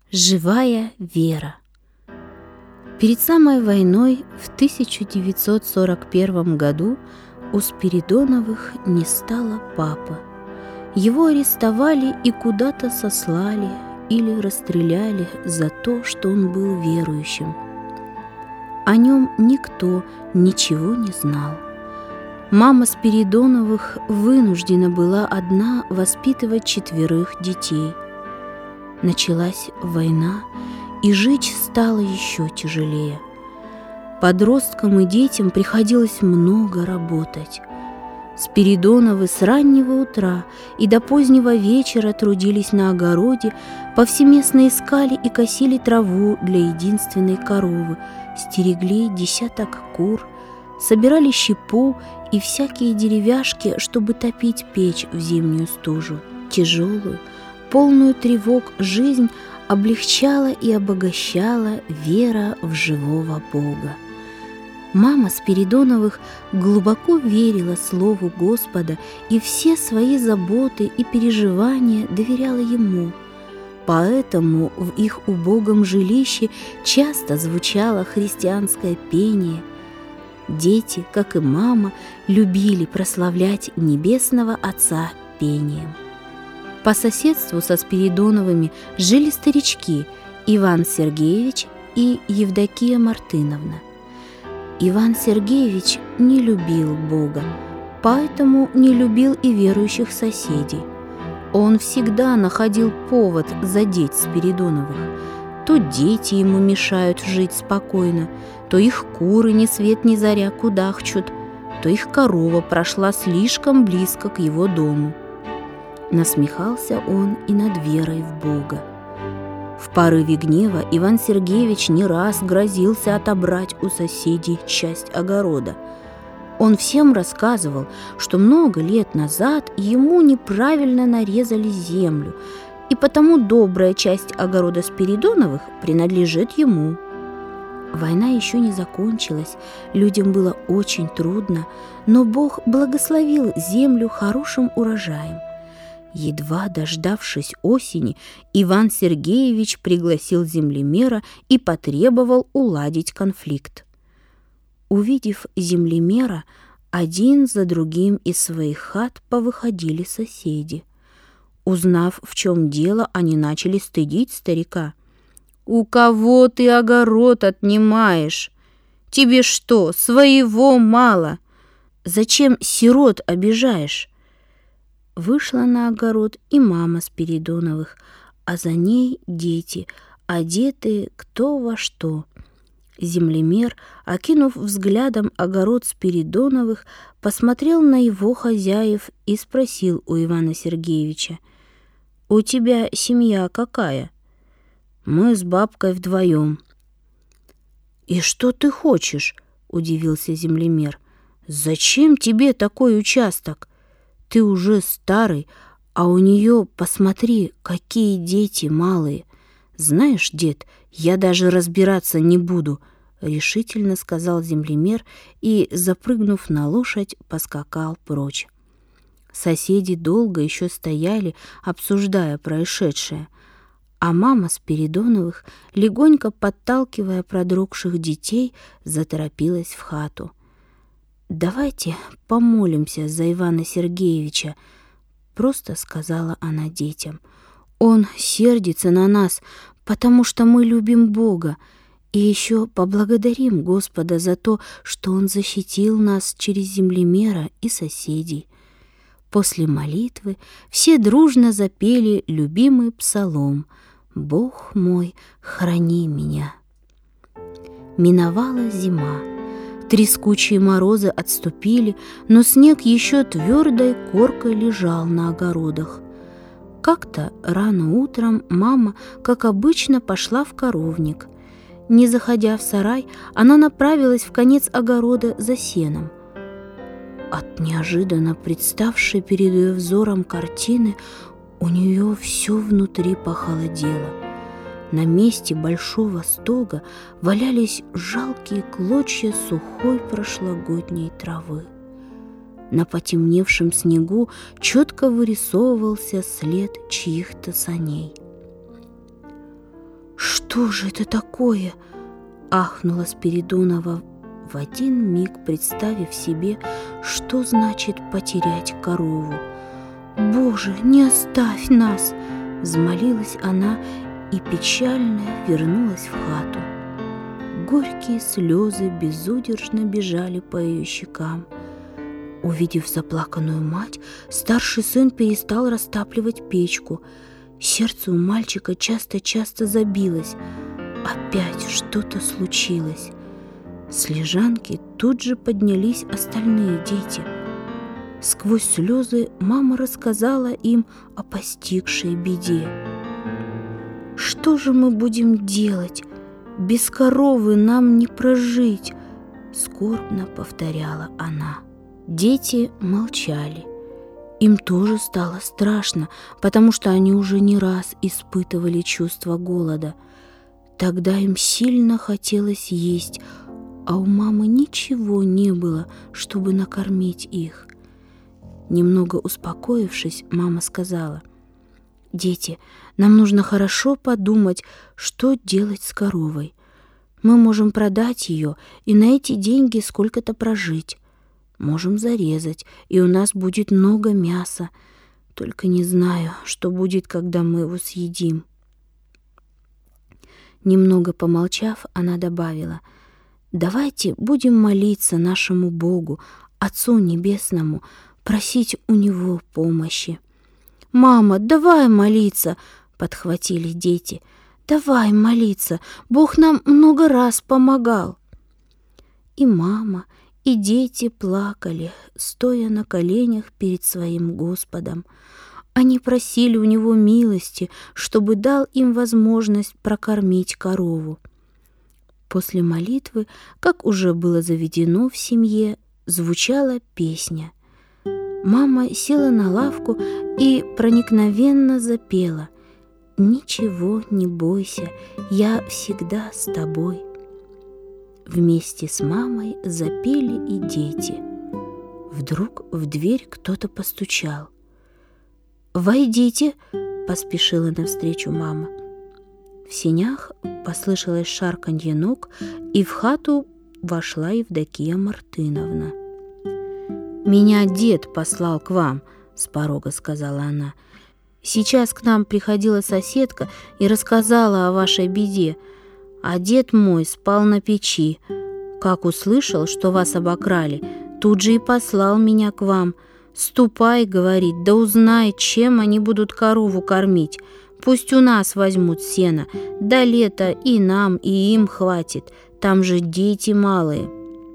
Живая вера. Перед самой войной в 1941 году у Спиридоновых не стало папы. Его арестовали и куда-то сослали или расстреляли за то, что он был верующим. О нем никто ничего не знал. Мама Спиридоновых вынуждена была одна воспитывать 4 детей. Началась война, и жить стало еще тяжелее. Подросткам и детям приходилось много работать. Спиридоновы с раннего утра и до позднего вечера трудились на огороде, повсеместно искали и косили траву для единственной коровы, стерегли 10 кур, собирали щепу и всякие деревяшки, чтобы топить печь в зимнюю стужу. Тяжелую, полную тревог жизнь облегчала и обогащала вера в живого Бога. Мама Спиридоновых глубоко верила Слову Господа и все свои заботы и переживания доверяла Ему. Поэтому в их убогом жилище часто звучало христианское пение. Дети, как и мама, любили прославлять Небесного Отца пением. По соседству со Спиридоновыми жили старички Иван Сергеевич и Евдокия Мартыновна. Иван Сергеевич не любил Бога, поэтому не любил и верующих соседей. Он всегда находил повод задеть Спиридоновых. То дети ему мешают жить спокойно, то их куры ни свет ни заря кудахчут, то их корова прошла слишком близко к его дому. Насмехался он и над верой в Бога. В порыве гнева Иван Сергеевич не раз грозился отобрать у соседей часть огорода. Он всем рассказывал, что много лет назад ему неправильно нарезали землю, и потому добрая часть огорода Спиридоновых принадлежит ему. Война еще не закончилась, людям было очень трудно, но Бог благословил землю хорошим урожаем. Едва дождавшись осени, Иван Сергеевич пригласил землемера и потребовал уладить конфликт. Увидев землемера, один за другим из своих хат повыходили соседи. Узнав, в чем дело, они начали стыдить старика. «У кого ты огород отнимаешь? Тебе что, своего мало? Зачем сирот обижаешь?» Вышла на огород и мама Спиридоновых, а за ней дети, одетые кто во что. Землемер, окинув взглядом огород Спиридоновых, посмотрел на его хозяев и спросил у Ивана Сергеевича: «У тебя семья какая?» «Мы с бабкой вдвоем». «И что ты хочешь?» – удивился землемер. «Зачем тебе такой участок? Ты уже старый, а у нее, посмотри, какие дети малые. Знаешь, дед, я даже разбираться не буду», — решительно сказал землемер и, запрыгнув на лошадь, поскакал прочь. Соседи долго еще стояли, обсуждая происшедшее, а мама Спиридоновых, легонько подталкивая продрогших детей, заторопилась в хату. «Давайте помолимся за Ивана Сергеевича», — просто сказала она детям. «Он сердится на нас, потому что мы любим Бога, и еще поблагодарим Господа за то, что Он защитил нас через землемера и соседей». После молитвы все дружно запели любимый псалом «Бог мой, храни меня». Миновала зима. Трескучие морозы отступили, но снег еще твердой коркой лежал на огородах. Как-то рано утром мама, как обычно, пошла в коровник. Не заходя в сарай, она направилась в конец огорода за сеном. От неожиданно представшей перед ее взором картины у нее все внутри похолодело. На месте большого стога валялись жалкие клочья сухой прошлогодней травы. На потемневшем снегу четко вырисовывался след чьих-то саней. «Что же это такое?» — ахнула Спиридонова, в один миг представив себе, что значит потерять корову. «Боже, не оставь нас!» — взмолилась она и печально вернулась в хату. Горькие слезы безудержно бежали по ее щекам. Увидев заплаканную мать, старший сын перестал растапливать печку. Сердце у мальчика часто-часто забилось. Опять что-то случилось. С лежанки тут же поднялись остальные дети. Сквозь слезы мама рассказала им о постигшей беде. «Что же мы будем делать? Без коровы нам не прожить!» — скорбно повторяла она. Дети молчали. Им тоже стало страшно, потому что они уже не раз испытывали чувство голода. Тогда им сильно хотелось есть, а у мамы ничего не было, чтобы накормить их. Немного успокоившись, мама сказала: «Дети, нам нужно хорошо подумать, что делать с коровой. Мы можем продать ее и на эти деньги сколько-то прожить. Можем зарезать, и у нас будет много мяса. Только не знаю, что будет, когда мы его съедим». Немного помолчав, она добавила: «Давайте будем молиться нашему Богу, Отцу Небесному, просить у Него помощи». «Мама, давай молиться!» — подхватили дети. «Давай молиться! Бог нам много раз помогал!» И мама, и дети плакали, стоя на коленях перед своим Господом. Они просили у Него милости, чтобы дал им возможность прокормить корову. После молитвы, как уже было заведено в семье, звучала песня. Мама села на лавку и проникновенно запела: «Ничего не бойся, я всегда с тобой». Вместе с мамой запели и дети. Вдруг в дверь кто-то постучал. «Войдите!» — поспешила навстречу мама. В сенях послышалось шарканье ног, и в хату вошла Евдокия Мартыновна. «Меня дед послал к вам», — с порога сказала она. «Сейчас к нам приходила соседка и рассказала о вашей беде. А дед мой спал на печи. Как услышал, что вас обокрали, тут же и послал меня к вам. Ступай, — говорит, — да узнай, чем они будут корову кормить. Пусть у нас возьмут сено, до лета и нам, и им хватит. Там же дети малые».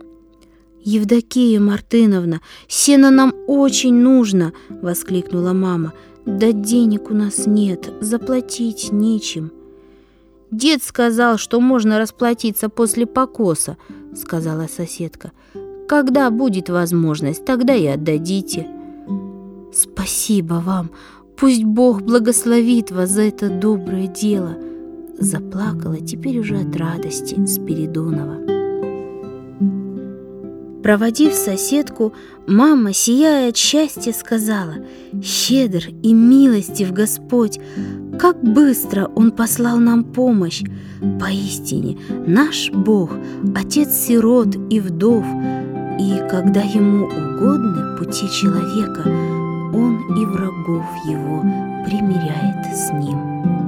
«Евдокия Мартыновна, сено нам очень нужно!» — воскликнула мама. «Да денег у нас нет, заплатить нечем». «Дед сказал, что можно расплатиться после покоса», — сказала соседка. «Когда будет возможность, тогда и отдадите». «Спасибо вам! Пусть Бог благословит вас за это доброе дело!» — заплакала теперь уже от радости Спиридонова. Проводив соседку, мама, сияя от счастья, сказала: «Щедр и милостив Господь! Как быстро Он послал нам помощь! Поистине, наш Бог — Отец сирот и вдов, и когда Ему угодны пути человека, Он и врагов Его примиряет с Ним».